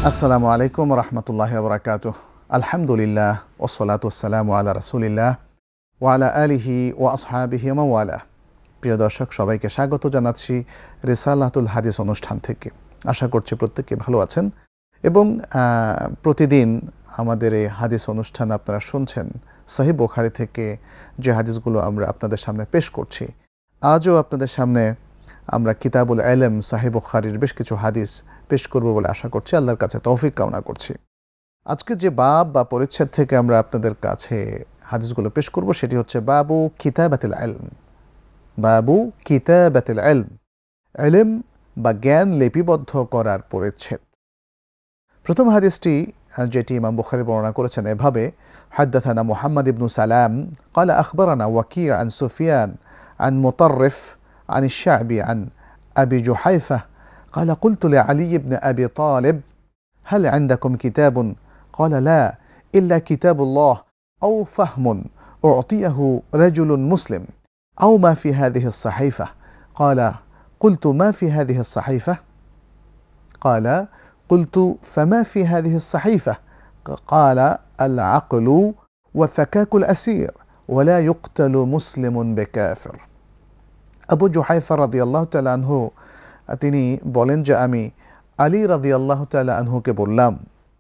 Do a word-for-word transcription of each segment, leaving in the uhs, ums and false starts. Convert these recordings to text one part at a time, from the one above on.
আসসালামু আলাইকুম রহমতুল্লাহি ওয়া বারাকাতুহু। আলহামদুলিল্লাহ ওয়াসসালাতু ওয়াসসালামু আলা রাসূলিল্লাহ ওয়া আলা আলিহি ওয়া আসহাবিহি ওয়া ওয়ালা। প্রিয় দর্শক, সবাইকে স্বাগত জানাচ্ছি রিসালাতুল হাদিস অনুষ্ঠান থেকে। আশা করছি প্রত্যেকে ভালো আছেন এবং প্রতিদিন আমাদের এই হাদিস অনুষ্ঠান আপনারা শুনছেন। সহিহ বুখারী থেকে যে হাদিসগুলো আমরা আপনাদের সামনে পেশ করছি, আজও আপনাদের সামনে আমরা কিতাবুল ইলম সহিহ বুখারীর বেশ কিছু হাদিস পেশ করব বলে আশা করছি। আল্লাহর কাছে তৌফিক কামনা করছি। আজকে যে বাব বা পরিচ্ছেদ থেকে আমরা আপনাদের কাছে হাদিসগুলো পেশ করব সেটি হচ্ছে বাবু কিতাবাতিল ইলম। বাবু কিতাবাতিল ইলম, ইলম বা জ্ঞান লিপিবদ্ধ করার পরিচ্ছেদ। প্রথম হাদিসটি যেটি ইমাম বুখারী বর্ণনা করেছেন এভাবে: হাদাথানা মুহাম্মদ ইবনু সালাম ক্বালা আখবারানা ওয়াকি' আন সুফিয়ান আন মুতাররিফ عن الشعبي عن أبي جحيفة قال قلت لعلي بن أبي طالب هل عندكم كتاب؟ قال لا إلا كتاب الله أو فهم أعطيه رجل مسلم أو ما في هذه الصحيفة. قال قلت ما في هذه الصحيفة؟ قال قلت فما في هذه الصحيفة؟ قال العقل وفكاك الأسير ولا يقتل مسلم بكافر. আবু জুহাইফা রাদিয়াল্লাহু তাআলা আনহু তিনি বলেন যে আমি আলী রাদিয়াল্লাহু তাআলা আনহুকে বললাম,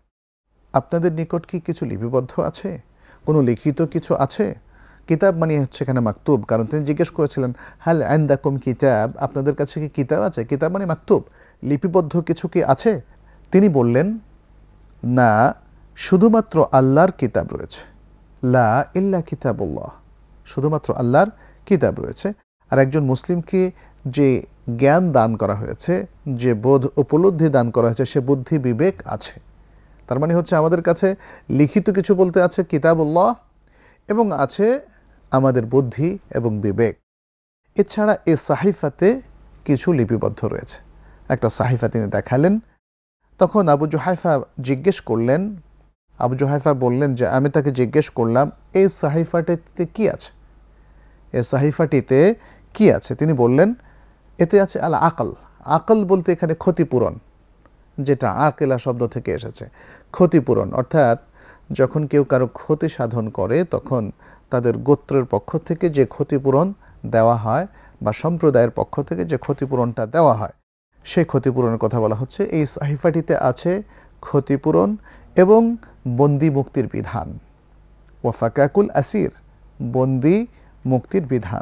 আপনাদের নিকট কি কিছু লিপিবদ্ধ আছে, কোনো লিখিত কিছু আছে? কিতাব মানে হচ্ছে এখানে মাকতুব, কারণ তিনি জিজ্ঞেস করেছিলেন হাল ইনদাকুম কিতাব, আপনাদের কাছে কি কিতাব আছে? কিতাব মানে মাকতুব, লিপিবদ্ধ কিছু কি আছে? তিনি বললেন না, শুধুমাত্র আল্লাহর কিতাব রয়েছে। লা ইল্লা কিতাবুল্লাহ, শুধুমাত্র আল্লাহর কিতাব রয়েছে। আর একজন মুসলিমকে যে জ্ঞান দান করা হয়েছে, যে বোধ উপলব্ধি দান করা হয়েছে, সে বুদ্ধি বিবেক আছে। তার মানে হচ্ছে আমাদের কাছে লিখিত কিছু বলতে আছে কিতাবুল্লাহ এবং আছে আমাদের বুদ্ধি এবং বিবেক। এছাড়া এই সাহিফাতে কিছু লিপিবদ্ধ রয়েছে। একটা সাহিফা তিনি দেখালেন। তখন আবু জুহাইফা জিজ্ঞেস করলেন, আবু জুহাইফা বললেন যে আমি তাকে জিজ্ঞেস করলাম এই সাহিফাটিতে কি আছে, এই সাহিফাটিতে কি আছে? তিনি বললেন এতে আছে আল আকল। আকল বলতে এখানে ক্ষতিপূরণ, যেটা আকেলা শব্দ থেকে এসেছে, ক্ষতিপূরণ। অর্থাৎ যখন কেউ কারো ক্ষতি সাধন করে তখন তাদের গোত্রের পক্ষ থেকে যে ক্ষতিপূরণ দেওয়া হয় বা সম্প্রদায়ের পক্ষ থেকে যে ক্ষতিপূরণটা দেওয়া হয়, সেই ক্ষতিপূরণের কথা বলা হচ্ছে। এই সাহিফাটিতে আছে ক্ষতিপূরণ এবং বন্দি মুক্তির বিধান। ওয়াফাকাকুল আসির, বন্দি মুক্তির বিধান।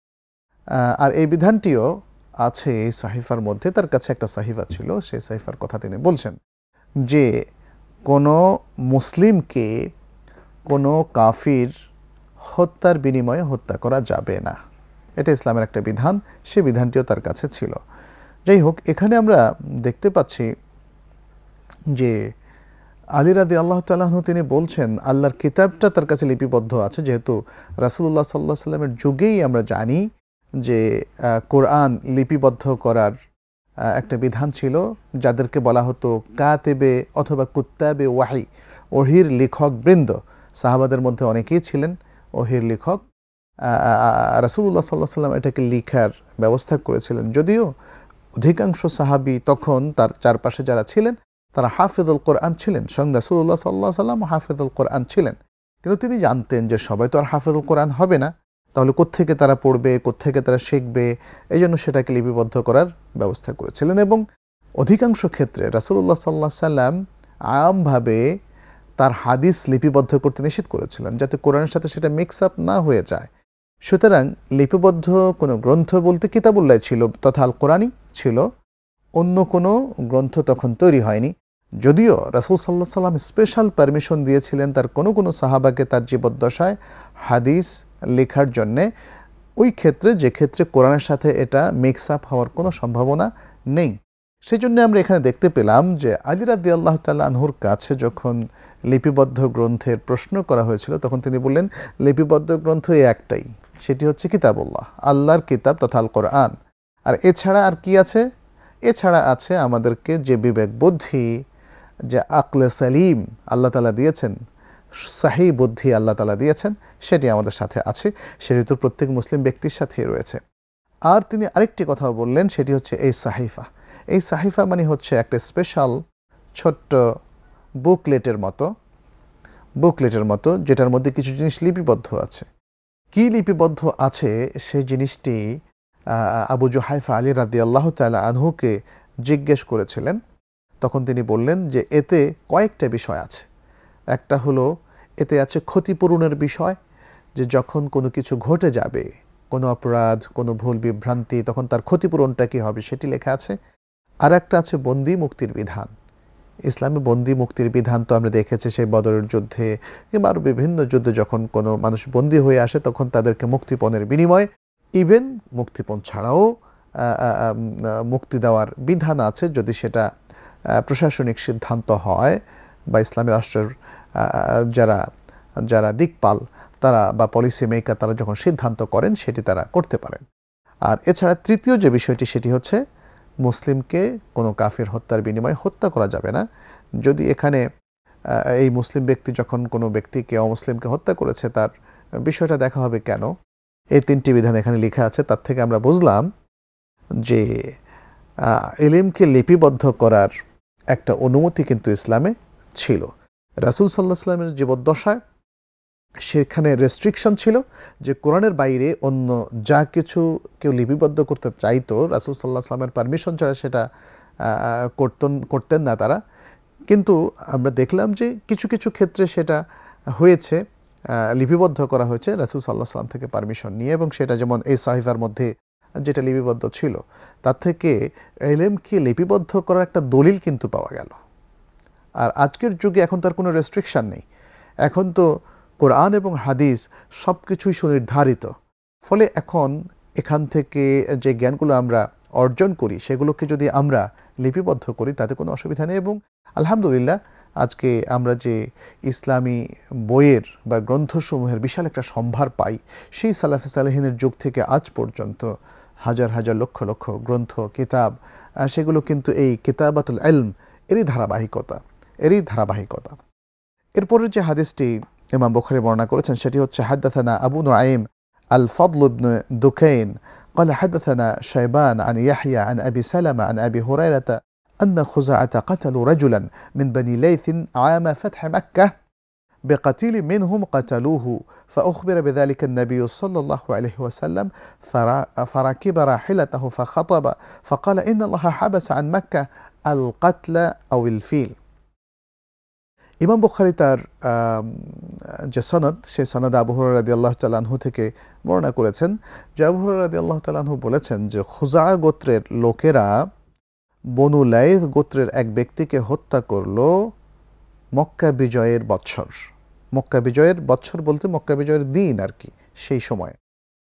আর এই বিধানটিও আছে এই সাহিফার মধ্যে। তার কাছে একটা সাহিফা ছিল, সেই সাহিফার কথা তিনি বলছেন যে কোনো মুসলিমকে কোনো কাফির হত্যার বিনিময়ে হত্যা করা যাবে না, এটা ইসলামের একটা বিধান। সেই বিধানটিও তার কাছে ছিল। যাই হোক, এখানে আমরা দেখতে পাচ্ছি যে আলী রাদিয়াল্লাহু তাআলা আনহু তিনি বলছেন আল্লাহর কিতাবটা তার কাছে লিপিবদ্ধ আছে, যেহেতু রাসূলুল্লাহ সাল্লাল্লাহু আলাইহি সাল্লামের যুগেই আমরা জানি যে কোরআন লিপিবদ্ধ করার একটা বিধান ছিল, যাদেরকে বলা হতো কাতেবে অথবা কুত্তাবে ওয়াহি, ওহির লেখক বৃন্দ। সাহাবাদের মধ্যে অনেকেই ছিলেন ওহির লেখক। রাসূলুল্লাহ সাল্লাল্লাহু আলাইহি সাল্লাম এটাকে লিখার ব্যবস্থা করেছিলেন, যদিও অধিকাংশ সাহাবী তখন তার চারপাশে যারা ছিলেন তারা হাফেজুল কোরআন ছিলেন, স্বয়ং রাসূলুল্লাহ সাল্লাল্লাহু আলাইহি সাল্লাম হাফেজুল কোরআন ছিলেন। কিন্তু তিনি জানতেন যে সবাই তো আর হাফেজুল কোরআন হবে না, তাহলে কোত্থেকে তারা পড়বে, কোত্থেকে তারা শিখবে, এই জন্য সেটাকে লিপিবদ্ধ করার ব্যবস্থা করেছিলেন। এবং অধিকাংশ ক্ষেত্রে রাসূলুল্লাহ সাল্লাল্লাহু আলাইহি সাল্লাম আমভাবে তার হাদিস লিপিবদ্ধ করতে নিষেধ করেছিলেন, যাতে কোরআনের সাথে সেটা মিক্স আপ না হয়ে যায়। সুতরাং লিপিবদ্ধ কোনো গ্রন্থ বলতে কিতাবুল্লাহ ছিল তথা আল কোরআনই ছিল, অন্য কোনো গ্রন্থ তখন তৈরি হয়নি। যদিও রাসূল সাল্লাল্লাহু আলাইহি সাল্লাম স্পেশাল পারমিশন দিয়েছিলেন তার কোনো কোনো সাহাবাকে তার জীবদ্দশায় হাদিস লেখার জন্যে, ওই ক্ষেত্রে যে ক্ষেত্রে কোরআনের সাথে এটা মিক্স আপ হওয়ার কোনো সম্ভাবনা নেই। সেই জন্য আমরা এখানে দেখতে পেলাম যে আলী রাদিয়াল্লাহু তাআলা আনহুর কাছে যখন লিপিবদ্ধ গ্রন্থের প্রশ্ন করা হয়েছিল তখন তিনি বললেন লিপিবদ্ধ গ্রন্থ এই একটাই, সেটি হচ্ছে কিতাবুল্লাহ, আল্লাহর কিতাব তথা আল কোরআন। আর এছাড়া আর কি আছে? এছাড়া আছে আমাদেরকে যে বিবেক বুদ্ধি, যে আকলে সালিম আল্লাহ তাআলা দিয়েছেন, সাহি বুদ্ধি আল্লাহ তাআলা দিয়েছেন, সেটি আমাদের সাথে আছে, সেটি তো প্রত্যেক মুসলিম ব্যক্তির সাথেই রয়েছে। আর তিনি আরেকটি কথা বললেন, সেটি হচ্ছে এই সাহিফা। এই সাহিফা মানে হচ্ছে একটা স্পেশাল ছোট্ট বুকলেটের মতো বুকলেটের মতো যেটার মধ্যে কিছু জিনিস লিপিবদ্ধ আছে। কি লিপিবদ্ধ আছে সেই জিনিসটি আবু জুহাইফা আলী রাদিয়াল্লাহু তাআলা আনহুকে জিজ্ঞেস করেছিলেন। তখন তিনি বললেন যে এতে কয়েকটা বিষয় আছে। একটা হলো এতে আছে ক্ষতিপূরণের বিষয়, যে যখন কোনো কিছু ঘটে যাবে, কোনো অপরাধ, কোনো ভুল বিভ্রান্তি, তখন তার ক্ষতিপূরণটা কী হবে সেটি লেখা আছে। আর একটা আছে বন্দি মুক্তির বিধান। ইসলামে বন্দি মুক্তির বিধান তো আমরা দেখেছি সেই বদরের যুদ্ধে কিংবা আরও বিভিন্ন যুদ্ধে যখন কোনো মানুষ বন্দি হয়ে আসে তখন তাদেরকে মুক্তিপণের বিনিময়ে, ইভেন মুক্তিপণ ছাড়াও মুক্তি দেওয়ার বিধান আছে যদি সেটা প্রশাসনিক সিদ্ধান্ত হয় বা ইসলামী রাষ্ট্রের যারা যারা দিকপাল তারা বা পলিসি মেকার তারা যখন সিদ্ধান্ত করেন সেটি তারা করতে পারেন। আর এছাড়া তৃতীয় যে বিষয়টি সেটি হচ্ছে মুসলিমকে কোনো কাফির হত্যার বিনিময়ে হত্যা করা যাবে না। যদি এখানে এই মুসলিম ব্যক্তি যখন কোনো ব্যক্তিকে অমুসলিমকে হত্যা করেছে তার বিষয়টা দেখা হবে কেন, এই তিনটি বিধান এখানে লেখা আছে। তার থেকে আমরা বুঝলাম যে ইলমকে লিপিবদ্ধ করার একটা অনুমতি কিন্তু ইসলামে ছিল। রাসূল সাল্লাল্লাহু আলাইহি ওয়াসাল্লামের জীবদ্দশায় সেখানে রেস্ট্রিকশন ছিল যে কোরআনের বাইরে অন্য যা কিছু কেউ লিপিবদ্ধ করতে চাইতো রাসূল সাল্লাল্লাহু আলাইহি ওয়াসাল্লামের পারমিশন ছাড়া সেটা করতেন করতেন না তারা। কিন্তু আমরা দেখলাম যে কিছু কিছু ক্ষেত্রে সেটা হয়েছে, লিপিবদ্ধ করা হয়েছে রাসূল সাল্লাল্লাহু আলাইহি ওয়াসাল্লাম থেকে পারমিশন নিয়ে, এবং সেটা যেমন এই সাহিফার মধ্যে যেটা লিপিবদ্ধ ছিল তার থেকে ইলমকে লিপিবদ্ধ করার একটা দলিল কিন্তু পাওয়া গেল। আর আজকের যুগে এখন তার কোনো রেস্ট্রিকশন নেই, এখন তো কোরআন এবং হাদিস সব কিছুই সুনির্ধারিত। ফলে এখন এখান থেকে যে জ্ঞানগুলো আমরা অর্জন করি সেগুলোকে যদি আমরা লিপিবদ্ধ করি তাতে কোনো অসুবিধা নেই। এবং আলহামদুলিল্লাহ আজকে আমরা যে ইসলামী বইয়ের বা গ্রন্থসমূহের বিশাল একটা সম্ভার পাই, সেই সালাফে সালেহিনের যুগ থেকে আজ পর্যন্ত হাজার হাজার লক্ষ লক্ষ গ্রন্থ কিতাব, সেগুলো কিন্তু এই কিতাবাতুল ইলম এরই ধারাবাহিকতা এরই ধারাবাহিকতা এরপরের যে হাদিসটি ইমাম বুখারী বর্ণনা করেছেন সেটি হচ্ছে হাদাথানা আবু নুআইম আল ফদল ইবনে দুকাইন قال حدثنا شيبان عن يحيى عن أبي سلمة عن أبي هريرة أن خزاعة قتلوا رجلا من بني ليث عام فتح مكة بقتيل منهم قتلوه فأخبر بذلك النبي صلى الله عليه وسلم فركب راحلته فخطب فقال إن الله حبس عن مكة القتل أو الفيل। ইমাম বুখারী তার যে সনদ সেই সনদ আবু হুরায়রা রাদিয়াল্লাহু তাআলা আনহু থেকে বর্ণনা করেছেন যে আবু হুরায়রা রাদিয়াল্লাহু তাআলা আনহু বলেছেন যে খুজা গোত্রের লোকেরা বনু লাইথ গোত্রের এক ব্যক্তিকে হত্যা করল মক্কা বিজয়ের বৎসর। মক্কা বিজয়ের বৎসর বলতে মক্কা বিজয়ের দিন আর কি, সেই সময়।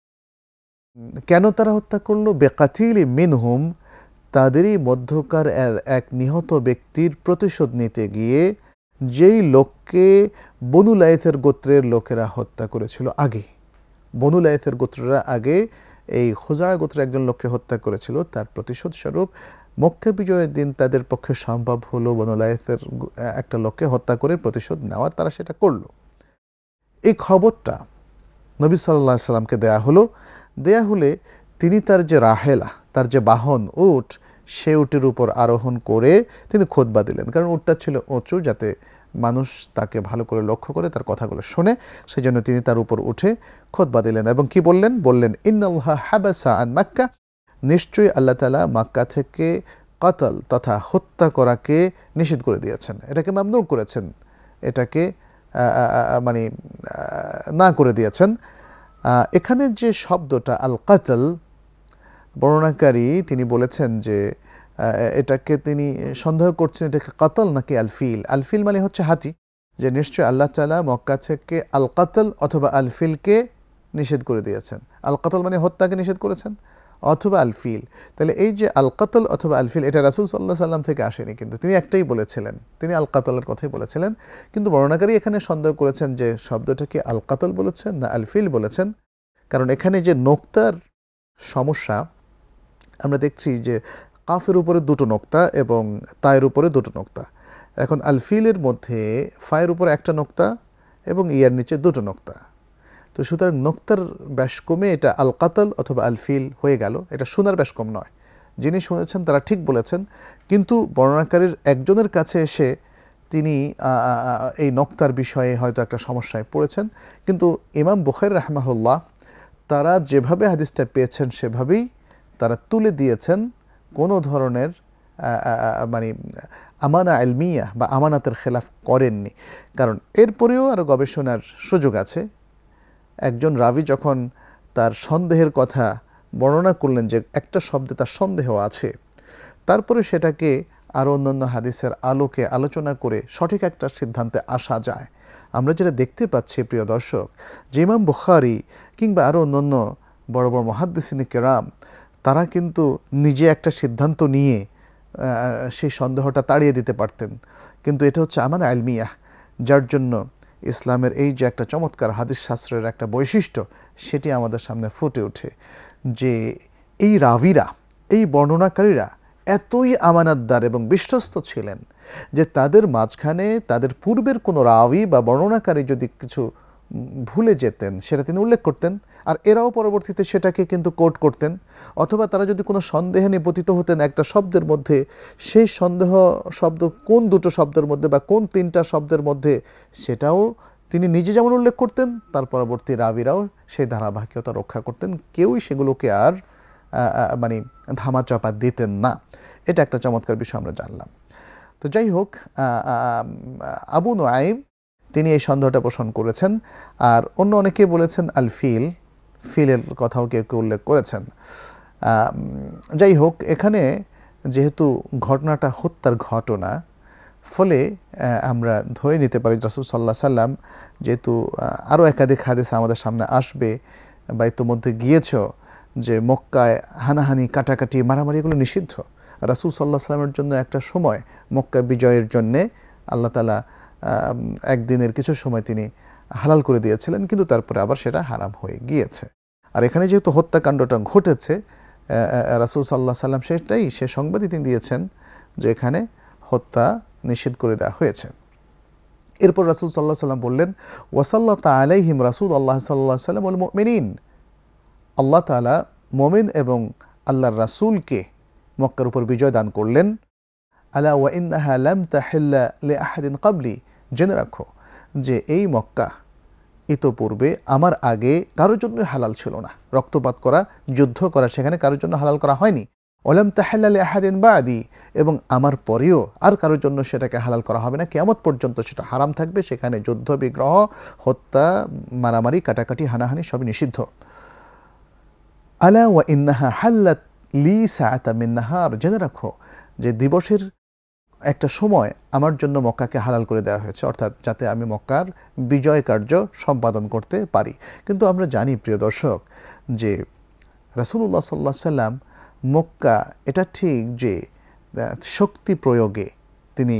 কেন তারা হত্যা করলো? বেকাতিলি মিনহুম, তাদেরই মধ্যকার এক নিহত ব্যক্তির প্রতিশোধ নিতে গিয়ে যেই লোককে বনু লাইথের গোত্রের লোকেরা হত্যা করেছিল আগে। বনু লাইথের গোত্ররা আগে এই খুজা গোত্রের একজন লোককে হত্যা করেছিল, তার প্রতিশোধ স্বরূপ মক্কা বিজয়ের দিন তাদের পক্ষে সম্ভব হলো বনু লাইথের একটা লোককে হত্যা করে প্রতিশোধ নেওয়ার, তারা সেটা করল। এই খবরটা নবী সাল্লাল্লাহু আলাইহি সাল্লামকে দেয়া হলো। দেয়া হলে তিনি তার যে রাহেলা, তার যে বাহন উট, সে উটের উপর আরোহণ করে তিনি খুতবা দিলেন। কারণ উটটা ছিল উঁচু, যাতে মানুষ তাকে ভালো করে লক্ষ্য করে তার কথাগুলো শোনে, সেজন্য তিনি তার উপর উঠে খুতবা দিলেন। এবং কি বললেন? বললেন ইন্নাল্লাহা হাবাসা আন মাক্কা, নিশ্চয়ই আল্লাহ তাআলা মক্কা থেকে কতল তথা হত্যা করাকে নিষেধ করে দিয়েছেন, এটাকে মামনু করেছেন, এটাকে মানে না করে দিয়েছেন। এখানে যে শব্দটা আল কাতল, বর্ণনাকারী তিনি বলেছেন যে এটাকে তিনি সন্দেহ করছেন এটাকে কাতল নাকি আলফিল। আলফিল মানে হচ্ছে হাতি, যে নিশ্চয় আল্লাহ তাআলা মক্কা থেকে আল কাতল অথবা আলফিলকে নিষেধ করে দিয়েছেন। আল কাতল মানে হত্যাকে নিষেধ করেছেন, অথবা আলফিল। তাহলে এই যে আল কাতল অথবা আলফিল, এটা রাসূল সাল্লাল্লাহু আলাইহি সাল্লাম থেকে আসেনি, কিন্তু তিনি একটাই বলেছিলেন, তিনি আল কাতলের কথাই বলেছিলেন। কিন্তু বর্ণনাকারী এখানে সন্দেহ করেছেন যে শব্দটাকে আল কাতল বলেছেন না আলফিল বলেছেন, কারণ এখানে যে নোক্তার সমস্যা আমরা দেখছি যে কাফের উপরে দুটো নোক্তা এবং তায়ের উপরে দুটো নোক্তা। এখন আলফিলের মধ্যে ফায়ের উপরে একটা নোক্তা এবং ইয়ার নিচে দুটো নোক্তা, তো সুতরাং নোক্তার ব্যাস কমে এটা আল কাতল অথবা আলফিল হয়ে গেল। এটা শোনার ব্যাস কম নয়, যিনি শুনেছেন তারা ঠিক বলেছেন, কিন্তু বর্ণনাকারীর একজনের কাছে এসে তিনি এই নক্তার বিষয়ে হয়তো একটা সমস্যায় পড়েছেন। কিন্তু ইমাম বুখারী রাহমাহুল্লাহ তারা যেভাবে হাদিসটা পেয়েছেন সেভাবেই তারা তুলে দিয়েছেন, কোনো ধরনের মানে আমানা ইলমিয়া বা আমানাতের খেলাফ করেননি। কারণ এরপরেও আরও গবেষণার সুযোগ আছে। একজন রাবি যখন তার সন্দেহের কথা বর্ণনা করলেন যে একটা শব্দে তার সন্দেহ আছে, তারপরে সেটাকে আরও অন্যান্য হাদিসের আলোকে আলোচনা করে সঠিক একটা সিদ্ধান্তে আসা যায়। আমরা যেটা দেখতে পাচ্ছি প্রিয় দর্শক, যে ইমাম বুখারী কিংবা আরও অন্যান্য বড় বড় মুহাদ্দিসিন কেরাম তারা কিন্তু নিজে একটা সিদ্ধান্ত নিয়ে সেই সন্দেহটা তাড়িয়ে দিতে পারতেন, কিন্তু এটা হচ্ছে আমানা ইলমিয়াহ, যার জন্য ইসলামের এই যে একটা চমৎকার হাদিস শাস্ত্রের একটা বৈশিষ্ট্য সেটি আমাদের সামনে ফুটে ওঠে যে এই রাবিরা, এই বর্ণনাকারীরা এতই আমানতদার এবং বিশ্বস্ত ছিলেন যে তাদের মাঝখানে তাদের পূর্বের কোনো রাবি বা বর্ণনাকারী যদি কিছু ভুলে যেতেন সেটা তিনি উল্লেখ করতেন, আর এরাও পরবর্তীতে সেটাকে কিন্তু কোট করতেন। অথবা তারা যদি কোনো সন্দেহে নিপতিত হতেন একটা শব্দের মধ্যে, সেই সন্দেহ শব্দ কোন দুটো শব্দের মধ্যে বা কোন তিনটা শব্দের মধ্যে সেটাও তিনি নিজে যেমন উল্লেখ করতেন, তার পরবর্তী রাবিরাও সেই ধারাবাহিকতা রক্ষা করতেন। কেউই সেগুলোকে আর মানে ধামাচাপা দিতেন না। এটা একটা চমৎকার বিষয় আমরা জানলাম। তো যাই হোক, আবু নুআইম তিনি এই সন্দেহটা পোষণ করেছেন, আর অন্য অনেকে বলেছেন আল ফিল, ফিলের কথাও কেউ কেউ উল্লেখ করেছেন। যাই হোক, এখানে যেহেতু ঘটনাটা হত্যার ঘটনা, ফলে আমরা ধরে নিতে পারি রাসূল সাল্লাল্লাহু আলাইহি সাল্লাম, যেহেতু আরও একাধিক হাদিস আমাদের সামনে আসবে বা ইতোমধ্যে গিয়েছ যে মক্কায় হানাহানি, কাটাকাটি, মারামারি এগুলো নিষিদ্ধ। রাসূল সাল্লাল্লাহু আলাইহি সাল্লামের জন্য একটা সময় মক্কা বিজয়ের জন্যে আল্লাহ তাআলা একদিনের কিছু সময় তিনি হালাল করে দিয়েছিলেন, কিন্তু তারপরে আবার সেটা হারাম হয়ে গিয়েছে। আর এখানে যেহেতু হত্যাকাণ্ডটা ঘটেছে, রাসূল সাল্লাল্লাহু আলাইহি সাল্লাম সেটাই সে সংবাদই তিনি দিয়েছেন যে এখানে হত্যা নিষেধ করে দেওয়া হয়েছে। এরপর রাসূল সাল্লাল্লাহু আলাইহি সাল্লাম বললেন, ওয়াসাল্লাতা আলাইহিম রাসূলুল্লাহ সাল্লাল্লাহু আলাইহি সাল্লাম ওয়াল মুমিনিন, আল্লাহ তাআলা মুমিন এবং আল্লাহর রাসূলকে মক্কার উপর বিজয় দান করলেন। আলা ওয়া ইন্নাহা লাম তাহিল্লা লিআহাদিন ক্বাবলি, জেনে রাখো যে এই মক্কা ইতোপূর্বে আমার আগে কারোর জন্য হালাল ছিল না। রক্তপাত করা, যুদ্ধ করা সেখানে কারোর জন্য হালাল করা হয়নি। ওয়ালাম তাহিল্লা লিআহাদিন বাদি, এবং আমার পরেও আর কারোর জন্য সেটাকে হালাল করা হবে না, কিয়ামত পর্যন্ত সেটা হারাম থাকবে। সেখানে যুদ্ধ, বিগ্রহ, হত্যা, মারামারি, কাটাকাটি, হানাহানি সবই নিষিদ্ধ। আলা ওয়া ইন্নাহা হাল্লাত লি সাআতা মিন নাহার, জেনে রাখো যে দিবসের একটা সময় আমার জন্য মক্কাকে হালাল করে দেওয়া হয়েছে, অর্থাৎ যাতে আমি মক্কার বিজয় কার্য সম্পাদন করতে পারি। কিন্তু আমরা জানি প্রিয় দর্শক যে রাসূলুল্লাহ সাল্লাল্লাহু আলাইহি সাল্লাম মক্কা এটা ঠিক যে শক্তি প্রয়োগে তিনি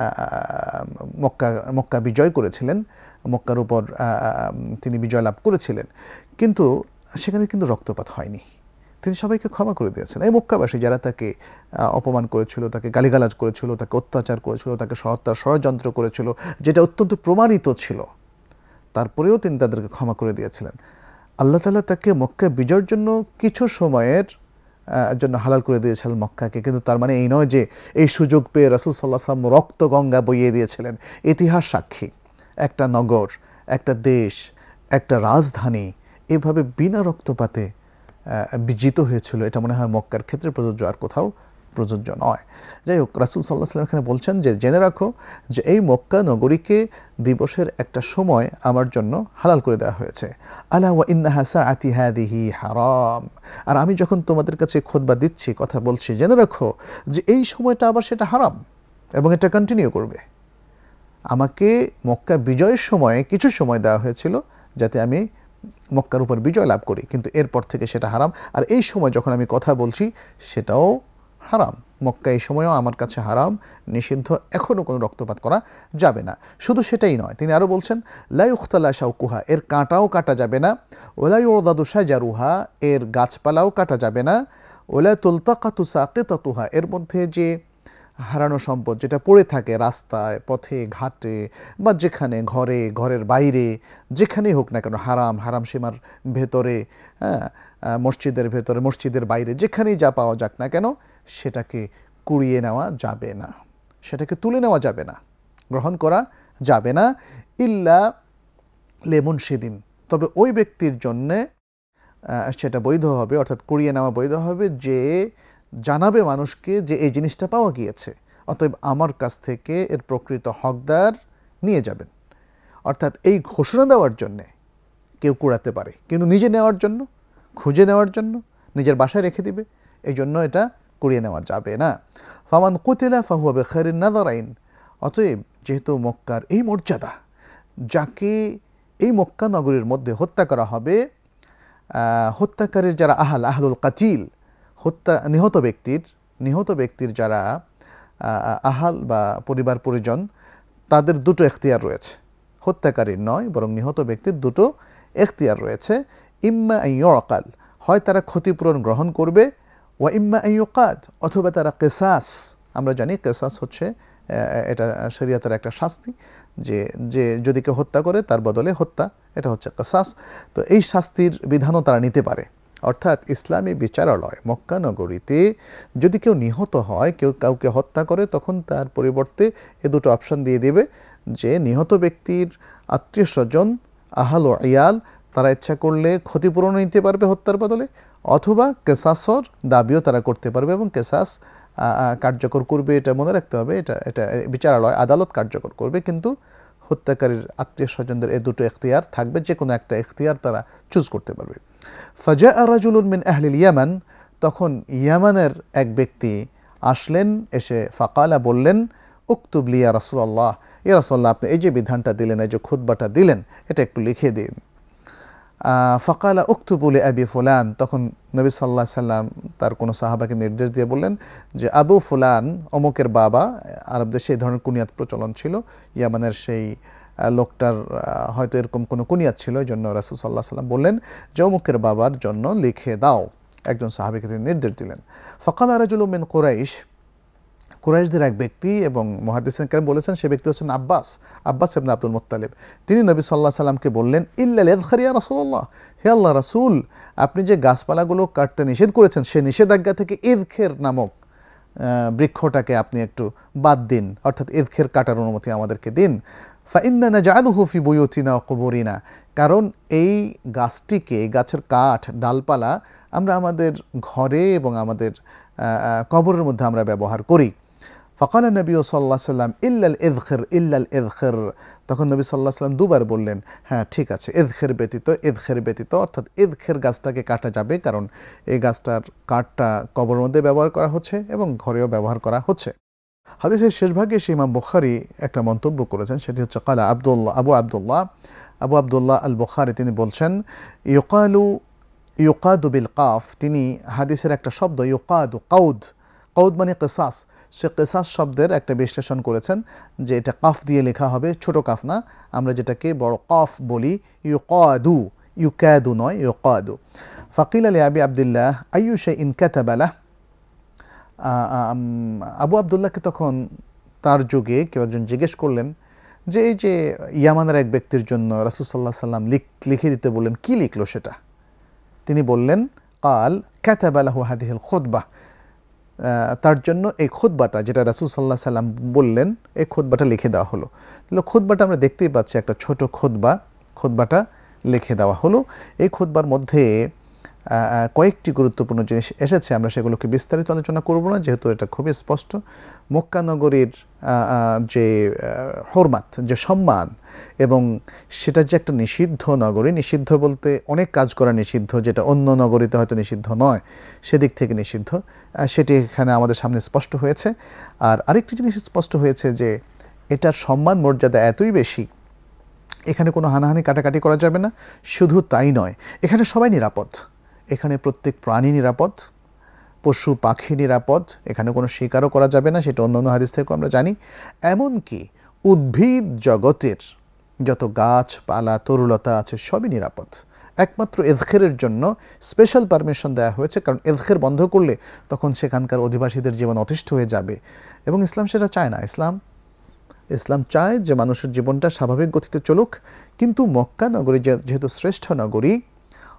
মক্কা মক্কা বিজয় করেছিলেন, মক্কার উপর তিনি বিজয় লাভ করেছিলেন, কিন্তু সেখানে কিন্তু রক্তপাত হয়নি। তিনি সবাইকে ক্ষমা করে দিয়েছেন। এই মক্কাবাসী যারা তাকে অপমান করেছিল, তাকে গালিগালাজ করেছিল, তাকে অত্যাচার করেছিল, তাকে হত্যার ষড়যন্ত্র করেছিল, যেটা অত্যন্ত প্রমাণিত ছিল, তারপরেও তিনি তাদেরকে ক্ষমা করে দিয়েছিলেন। আল্লাহ তাআলা তাকে মক্কা বিজয়ের জন্য কিছু সময়ের জন্য হালাল করে দিয়েছিলেন মক্কাকে, কিন্তু তার মানে এই নয় যে এই সুযোগ পেয়ে রাসূল সাল্লাল্লাহু আলাইহি ওয়াসাল্লাম রক্ত গঙ্গা বইয়ে দিয়েছিলেন। ইতিহাস সাক্ষী, একটা নগর, একটা দেশ, একটা রাজধানী এভাবে বিনা রক্তপাতে বিজিত হয়েছিল। এটা মনে হয় মক্কার ক্ষেত্রে প্রযোজ্য, আর কোথাও প্রযোজ্য নয়। যাই হোক, রাসূল সাল্লাল্লাহু আলাইহি ওয়াসাল্লাম এখানে বলছেন যে জেনে রাখো যে এই মক্কা নগরীকে দিবসের একটা সময় আমার জন্য হালাল করে দেওয়া হয়েছে। আলা ওয়া ইন্নাহা সাআতি হাদিহি হারাম, আর আমি যখন তোমাদের কাছে খুতবা দিচ্ছি, কথা বলছি, জেনে রাখো যে এই সময়টা আবার সেটা হারাম এবং এটা কন্টিনিউ করবে। আমাকে মক্কা বিজয়ের সময় কিছু সময় দেওয়া হয়েছিল যাতে আমি মক্কার উপর বিজয় লাভ করি, কিন্তু এরপর থেকে সেটা হারাম। আর এই সময় যখন আমি কথা বলছি সেটাও হারাম। মক্কা এই সময়ও আমার কাছে হারাম, নিষিদ্ধ, এখনও কোনো রক্তপাত করা যাবে না। শুধু সেটাই নয়, তিনি আরও বলছেন লা ইউখতালা শাওকুহা, এর কাঁটাও কাটা যাবে না। ওলা ইউরদাদু শাজারুহা, এর গাছপালাও কাটা যাবে না। ওলা তুলতাকাতু সাকিতাতুহা, এর মধ্যে যে হারানো সম্পদ যেটা পড়ে থাকে রাস্তায়, পথে, ঘাটে বা যেখানে, ঘরে, ঘরের বাইরে, যেখানেই হোক না কেন, হারাম হারাম সীমার ভেতরে, হ্যাঁ, মসজিদের ভেতরে, মসজিদের বাইরে, যেখানেই যা পাওয়া যাক না কেন, সেটাকে কুড়িয়ে নেওয়া যাবে না, সেটাকে তুলে নেওয়া যাবে না, গ্রহণ করা যাবে না। ইল্লা লেমন সেদিন, তবে ওই ব্যক্তির জন্যে সেটা বৈধ হবে, অর্থাৎ কুড়িয়ে নেওয়া বৈধ হবে যে জানাবে মানুষকে যে এই জিনিসটা পাওয়া গিয়েছে, অতএব আমার কাছ থেকে এর প্রকৃত হকদার নিয়ে যাবেন। অর্থাৎ এই ঘোষণা দেওয়ার জন্যে কেউ কুড়াতে পারে, কিন্তু নিজে নেওয়ার জন্য, খুঁজে নেওয়ার জন্য, নিজের বাসায় রেখে দিবে, এই জন্য এটা কুড়িয়ে নেওয়া যাবে না। ফামান কুতিলা ফাহুয়া বিখাইরিন নাযারাইন, অতএব যেহেতু মক্কার এই মর্যাদা, যাকে এই মক্কা নগরীর মধ্যে হত্যা করা হবে, হত্যাকারীর যারা আহাল আহলুল কাতিল, হত্যা নিহত ব্যক্তির নিহত ব্যক্তির যারা আহাল বা পরিবার পরিজন, তাদের দুটো এখতিয়ার রয়েছে, হত্যাকারীর নয় বরং নিহত ব্যক্তির দুটো এখতিয়ার রয়েছে। ইম্মা আন ইউকাল, হয় তারা ক্ষতিপূরণ গ্রহণ করবে, ওয়া ইম্মা আন ইউকাদ, অথবা তারা কিসাস, আমরা জানি কিসাস হচ্ছে এটা শরীয়তের একটা শাস্তি, যে যে যদি কেউ হত্যা করে তার বদলে হত্যা, এটা হচ্ছে কিসাস। তো এই শাস্তির বিধানও তারা নিতে পারে। অর্থাৎ ইসলামী বিচারালয় মক্কা নগরীতে যদি কেউ নিহত হয়, কেউ কাউকে হত্যা করে, তখন তার পরিবর্তে এ দুটো অপশন দিয়ে দেবে যে নিহত ব্যক্তির আত্মীয় স্বজন, আহাল ও ইয়াল, তারা ইচ্ছা করলে ক্ষতিপূরণ নিতে পারবে হত্যার বদলে, অথবা কেসাসর দাবিও তারা করতে পারবে, এবং কেসাস কার্যকর করবে, এটা মনে রাখতে হবে, এটা এটা বিচারালয় আদালত কার্যকর করবে, কিন্তু হত্যাকারীর আত্মীয় স্বজনদের এই দুটো এখতিয়ার থাকবে, যে কোনো একটা এখতিয়ার তারা চুজ করতে পারবে। ফাজা রাজুলুন মিন আহলিল ইয়ামান, তখন ইয়ামানের এক ব্যক্তি আসলেন, এসে ফাকালা বললেন, উকতুব লি ইয়া রাসূলুল্লাহ, ইয়া রাসূলুল্লাহ আপনি এই যে বিধানটা দিলেন, এই যে খুতবাটা দিলেন, এটা একটু লিখে দিন। ফাকালা উকতুবু লি আবি ফুলান, তখন নবী সাল্লাল্লাহু আলাইহি সাল্লাম তার কোনো সাহাবাকে নির্দেশ দিয়ে বললেন যে আবু ফুলান, অমুকের বাবা, আরব দেশে এই ধরনের কুনিয়াত প্রচলন ছিল, ইয়ামানের সেই লোকটার হয়তো এরকম কোনো কুনিয়াত ছিল, এই জন্য রাসূল সাল্লাল্লাহু আলাইহি সাল্লাম বললেন যে অমুকের বাবার জন্য লিখে দাও, একজন সাহাবীকে তিনি নির্দেশ দিলেন। ফাকালা রাজুলুম মিন কুরাইশ, কুরাইশদের এক ব্যক্তি, এবং মুহাদ্দিসিন কেরাম বলেছেন সে ব্যক্তি হচ্ছেন Abbas, Abbas ibn Abdul Muttalib, তিনি নবী সাল্লাল্লাহু আলাইহি সাল্লামকে বললেন, ইল্লা লিযখার ইয়া রাসূলুল্লাহ, হে আল্লাহ রাসূল, আপনি যে গাছপালাগুলো কাটতে নিষেধ করেছেন, সে নিষেধাজ্ঞা থেকে ইযখের নামক বৃক্ষটাকে আপনি একটু বাদ দিন, অর্থাৎ ইযখের কাটার অনুমতি আমাদেরকে দিন। ফাইন্না নাজআলুহু ফি বুয়ুতিনা ওয়া কুবুরিনা, কারণ এই গাছটিকে, গাছের কাঠ ডালপালা আমরা আমাদের ঘরে এবং আমাদের কবরের মধ্যে আমরা ব্যবহার করি। ফাকাল নবী সাল্লাল্লাহু আলাইহি সাল্লাম ইল্লাল ইযখির ইল্লাল ইযখির, তখন নবী সাল্লাল্লাহু আলাইহি সাল্লাম দুবার বললেন, হ্যাঁ ঠিক আছে, ইযখির ব্যতীত, ইযখির ব্যতীত, অর্থাৎ ইযখির গাছটাকে কাটা যাবে, কারণ এই গাছটার কাঠটা কবরের মধ্যে ব্যবহার করা হচ্ছে এবং ঘরেও ব্যবহার করা হচ্ছে। হাদিসের শেষ ভাগে সেই ইমাম বুখারী একটা মন্তব্য করেছেন, সেটি হচ্ছে কালা আব্দুল্লাহ আবু আব্দুল্লাহ আবু আব্দুল্লাহ আল বুখারী, তিনি বলছেন ইউকালু ইউকাদু বিল কাফ, তিনি হাদিসের একটা শব্দ ইউকাদু, কাউদ, কাউদ মানে কিসাস, সে কিসাস শব্দের একটা বিশ্লেষণ করেছেন যে এটা কাফ দিয়ে লেখা হবে, ছোট কাফ না, আমরা যেটাকে বড় কাফ বলি, ইউকাদু, ইউকাদু নয়, ইউকাদু। ফাকিল আলী আবি আবদুল্লাহ আইয়ু শাইইন কাতাবা লাহ, আবু আবদুল্লাহকে তখন তার যুগে কেউ একজন জিজ্ঞেস করলেন যে এই যে ইয়ামানের এক ব্যক্তির জন্য রাসূল সাল্লাল্লাহু আলাইহি সাল্লাম লিখে দিতে বললেন, কি লিখলো সেটা? তিনি বললেন, কাল কাতাবা লাহু হাদিহিল খুতবাহ, তার জন্য এই খুতবাটা, যেটা রাসূল সাল্লাল্লাহু আলাইহি সাল্লাম বললেন, এই খুতবাটা লিখে দেওয়া হলো। তাহলে খুতবাটা আমরা দেখতেই পাচ্ছি, একটা ছোট খুতবা, খুতবাটা লিখে দেওয়া হলো। এই খুতবার মধ্যে কয়েকটি গুরুত্বপূর্ণ জিনিস এসেছে, আমরা সেগুলোকে বিস্তারিত আলোচনা করব না, যেহেতু এটা খুবই স্পষ্ট। মক্কা নগরীর যে হরমাত, যে সম্মান, এবং সেটা যে একটা নিষিদ্ধ নগরী, নিষিদ্ধ বলতে অনেক কাজ করা নিষিদ্ধ, যেটা অন্য নগরীতে হয়তো নিষিদ্ধ নয়, সেদিক থেকে নিষিদ্ধ, সেটি এখানে আমাদের সামনে স্পষ্ট হয়েছে। আর আরেকটি জিনিস স্পষ্ট হয়েছে যে এটার সম্মান মর্যাদা এতই বেশি, এখানে কোনো হানাহানি কাটাকাটি করা যাবে না। শুধু তাই নয়, এখানে সবাই নিরাপদ, এখানে প্রত্যেক প্রাণী নিরাপদ, পশু পাখি নিরাপদ, এখানে কোনো শিকারও করা যাবে না, সেটা অন্য অন্য হাদিস থেকেও আমরা জানি। এমনকি উদ্ভিদ জগতের যত গাছপালা তরুলতা আছে সবই নিরাপদ। একমাত্র ইযখিরের জন্য স্পেশাল পারমিশন দেওয়া হয়েছে, কারণ ইযখির বন্ধ করলে তখন সেখানকার অধিবাসীদের জীবন অতিষ্ঠ হয়ে যাবে, এবং ইসলাম সেটা চায় না। ইসলাম ইসলাম চায় যে মানুষের জীবনটা স্বাভাবিক গতিতে চলুক, কিন্তু মক্কা নগরী যেহেতু শ্রেষ্ঠ নগরী,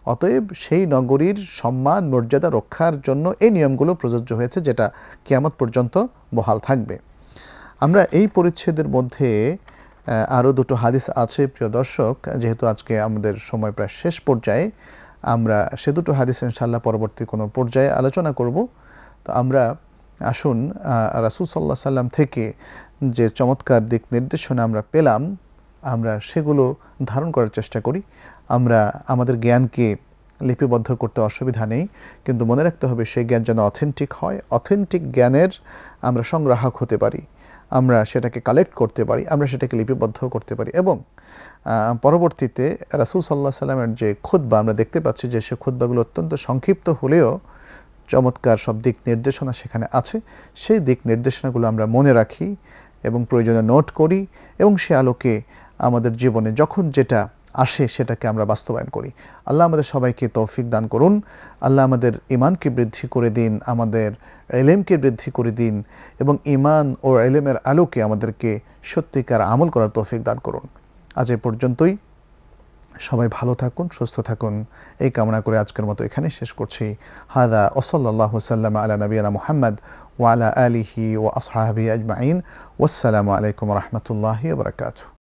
অতএব সেই নগরীর সম্মান মর্যাদা রক্ষার জন্য এই নিয়মগুলো প্রযোজ্য হয়েছে, যেটা কিয়ামত পর্যন্ত বহাল থাকবে। আমরা এই পরিচ্ছেদের মধ্যে আরও দুটো হাদিস আছে প্রিয় দর্শক, যেহেতু আজকে আমাদের সময় প্রায় শেষ পর্যায়ে, আমরা সে দুটো হাদিস ইনশাআল্লাহ পরবর্তী কোনো পর্যায়ে আলোচনা করব। তো আমরা আসুন রাসূল সাল্লাল্লাহু আলাইহি সাল্লাম থেকে যে চমৎকার দিক নির্দেশনা আমরা পেলাম, আমরা সেগুলো ধারণ করার চেষ্টা করি। আমরা আমাদের জ্ঞানকে লিপিবদ্ধ করতে অসুবিধা নেই, কিন্তু মনে রাখতে হবে সেই জ্ঞান যেন অথেন্টিক হয়। অথেন্টিক জ্ঞানের আমরা সংগ্রাহক হতে পারি, আমরা সেটাকে কালেক্ট করতে পারি, আমরা সেটাকে লিপিবদ্ধ করতে পারি, এবং পরবর্তীতে রাসূল সাল্লাল্লাহু আলাইহি সাল্লামের যে খুতবা আমরা দেখতে পাচ্ছি যে সে খুতবাগুলো অত্যন্ত সংক্ষিপ্ত হলেও চমৎকার সব দিক নির্দেশনা সেখানে আছে। সেই দিক নির্দেশনাগুলো আমরা মনে রাখি এবং প্রয়োজনে নোট করি, এবং সে আলোকে আমাদের জীবনে যখন যেটা আসে সেটাকে আমরা বাস্তবায়ন করি। আল্লাহ আমাদের সবাইকে তৌফিক দান করুন। আল্লাহ আমাদের ঈমানকে বৃদ্ধি করে দিন, আমাদের ইলমকে বৃদ্ধি করে দিন, এবং ঈমান ও ইলমের আলোকে আমাদেরকে সত্যিকার আমল করার তৌফিক দান করুন। আজ এ পর্যন্তই। সবাই ভালো থাকুন, সুস্থ থাকুন, এই কামনা করে আজকের মতো এখানে শেষ করছি। হাদা ওয়া সাল্লাল্লাহু সাল্লামা আলা নবিয়িনা মুহাম্মদ ওয়া আলা আলিহি ওয়া আসহাবিহি আজমাইন। ওয়াসসালামু আলাইকুম ওয়া রাহমাতুল্লাহি ওয়া বারাকাতুহু।